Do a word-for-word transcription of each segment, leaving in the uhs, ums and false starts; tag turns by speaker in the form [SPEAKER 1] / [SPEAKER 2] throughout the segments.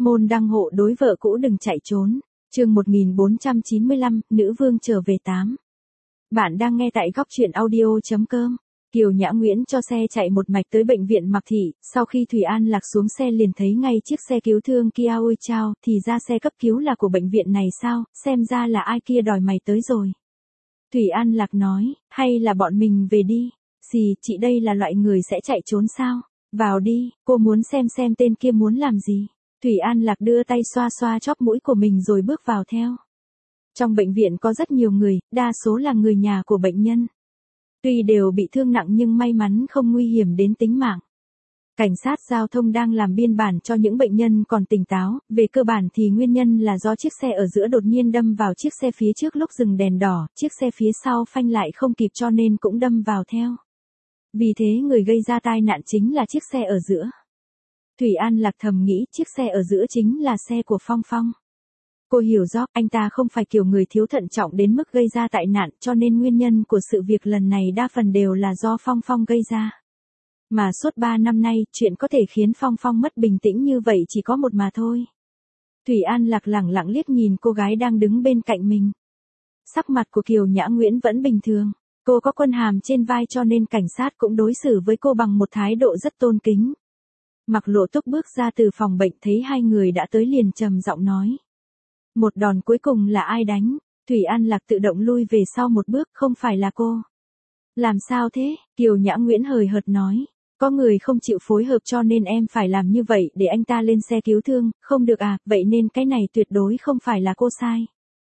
[SPEAKER 1] Môn đăng hộ đối vợ cũ đừng chạy trốn. Chương một nghìn bốn trăm chín mươi lăm, nữ vương trở về tám. Bạn đang nghe tại góc truyện audio chấm com. Kiều Nhã Nguyễn cho xe chạy một mạch tới bệnh viện Mạc Thị, sau khi Thủy An Lạc xuống xe liền thấy ngay chiếc xe cứu thương kia. Ôi chao, thì ra xe cấp cứu là của bệnh viện này sao, xem ra là ai kia đòi mày tới rồi. Thủy An Lạc nói, hay là bọn mình về đi. Xì, chị đây là loại người sẽ chạy trốn sao? Vào đi, cô muốn xem xem tên kia muốn làm gì. Thủy An Lạc đưa tay xoa xoa chóp mũi của mình rồi bước vào theo. Trong bệnh viện có rất nhiều người, đa số là người nhà của bệnh nhân. Tuy đều bị thương nặng nhưng may mắn không nguy hiểm đến tính mạng. Cảnh sát giao thông đang làm biên bản cho những bệnh nhân còn tỉnh táo, về cơ bản thì nguyên nhân là do chiếc xe ở giữa đột nhiên đâm vào chiếc xe phía trước lúc dừng đèn đỏ, chiếc xe phía sau phanh lại không kịp cho nên cũng đâm vào theo. Vì thế người gây ra tai nạn chính là chiếc xe ở giữa. Thủy An Lạc thầm nghĩ chiếc xe ở giữa chính là xe của Phong Phong. Cô hiểu rõ, anh ta không phải kiểu người thiếu thận trọng đến mức gây ra tai nạn cho nên nguyên nhân của sự việc lần này đa phần đều là do Phong Phong gây ra. Mà suốt ba năm nay, chuyện có thể khiến Phong Phong mất bình tĩnh như vậy chỉ có một mà thôi. Thủy An Lạc lẳng lặng liếc nhìn cô gái đang đứng bên cạnh mình. Sắc mặt của Kiều Nhã Nguyễn vẫn bình thường. Cô có quân hàm trên vai cho nên cảnh sát cũng đối xử với cô bằng một thái độ rất tôn kính. Mạc Lộ Túc bước ra từ phòng bệnh thấy hai người đã tới liền trầm giọng nói. Một đòn cuối cùng là ai đánh? Thủy An Lạc tự động lui về sau một bước, không phải là cô. Làm sao thế? Kiều Nhã Nguyễn hời hợt nói. Có người không chịu phối hợp cho nên em phải làm như vậy để anh ta lên xe cứu thương, không được à, vậy nên cái này tuyệt đối không phải là cô sai.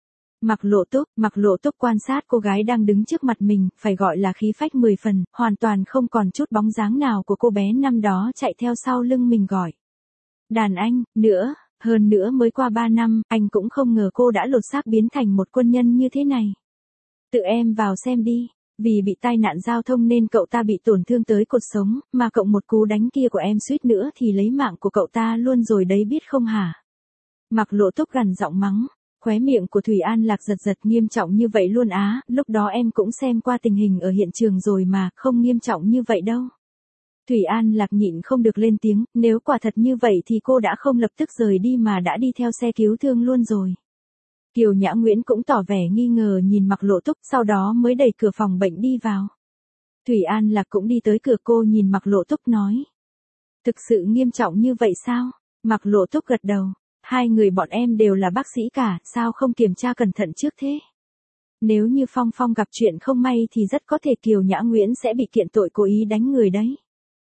[SPEAKER 1] Mạc Lộ Túc, Mạc Lộ Túc quan sát cô gái đang đứng trước mặt mình, phải gọi là khí phách mười phần, hoàn toàn không còn chút bóng dáng nào của cô bé năm đó chạy theo sau lưng mình gọi. Đàn anh, nữa, hơn nữa mới qua ba năm, anh cũng không ngờ cô đã lột xác biến thành một quân nhân như thế này. Tự em vào xem đi, vì bị tai nạn giao thông nên cậu ta bị tổn thương tới cột sống, mà cộng một cú đánh kia của em suýt nữa thì lấy mạng của cậu ta luôn rồi đấy biết không hả? Mạc Lộ Túc gằn giọng mắng. Khóe miệng của Thủy An Lạc giật giật, nghiêm trọng như vậy luôn á, lúc đó em cũng xem qua tình hình ở hiện trường rồi mà, không nghiêm trọng như vậy đâu. Thủy An Lạc nhịn không được lên tiếng, nếu quả thật như vậy thì cô đã không lập tức rời đi mà đã đi theo xe cứu thương luôn rồi. Kiều Nhã Nguyễn cũng tỏ vẻ nghi ngờ nhìn Mạc Lộ Túc, sau đó mới đẩy cửa phòng bệnh đi vào. Thủy An Lạc cũng đi tới cửa, cô nhìn Mạc Lộ Túc nói. Thực sự nghiêm trọng như vậy sao? Mạc Lộ Túc gật đầu. Hai người bọn em đều là bác sĩ cả, sao không kiểm tra cẩn thận trước thế? Nếu như Phong Phong gặp chuyện không may thì rất có thể Kiều Nhã Nguyễn sẽ bị kiện tội cố ý đánh người đấy.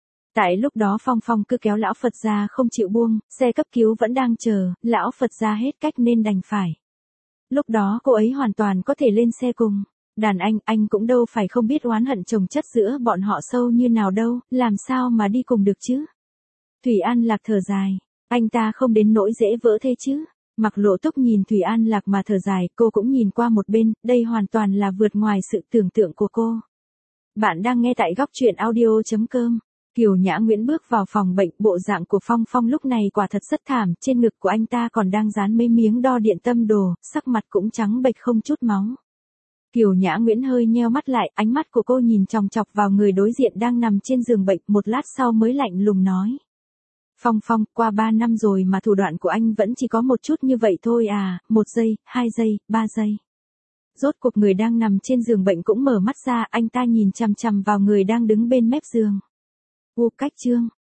[SPEAKER 1] Tại lúc đó Phong Phong cứ kéo lão Phật ra không chịu buông, xe cấp cứu vẫn đang chờ, lão Phật ra hết cách nên đành phải. Lúc đó cô ấy hoàn toàn có thể lên xe cùng. Đàn anh, anh cũng đâu phải không biết oán hận chồng chất giữa bọn họ sâu như nào đâu, làm sao mà đi cùng được chứ? Thủy An Lạc thở dài. Anh ta không đến nỗi dễ vỡ thế chứ. Mạc Lộ Túc nhìn Thủy An Lạc mà thở dài, cô cũng nhìn qua một bên, đây hoàn toàn là vượt ngoài sự tưởng tượng của cô. Bạn đang nghe tại góc truyện audio chấm com. Kiều Nhã Nguyễn bước vào phòng bệnh, bộ dạng của Phong Phong lúc này quả thật rất thảm, trên ngực của anh ta còn đang dán mấy miếng đo điện tâm đồ, sắc mặt cũng trắng bệch không chút máu. Kiều Nhã Nguyễn hơi nheo mắt lại, ánh mắt của cô nhìn chòng chọc vào người đối diện đang nằm trên giường bệnh, một lát sau mới lạnh lùng nói. Phong Phong, qua ba năm rồi mà thủ đoạn của anh vẫn chỉ có một chút như vậy thôi à, một giây, hai giây, ba giây. Rốt cuộc người đang nằm trên giường bệnh cũng mở mắt ra, anh ta nhìn chằm chằm vào người đang đứng bên mép giường. U cách trương,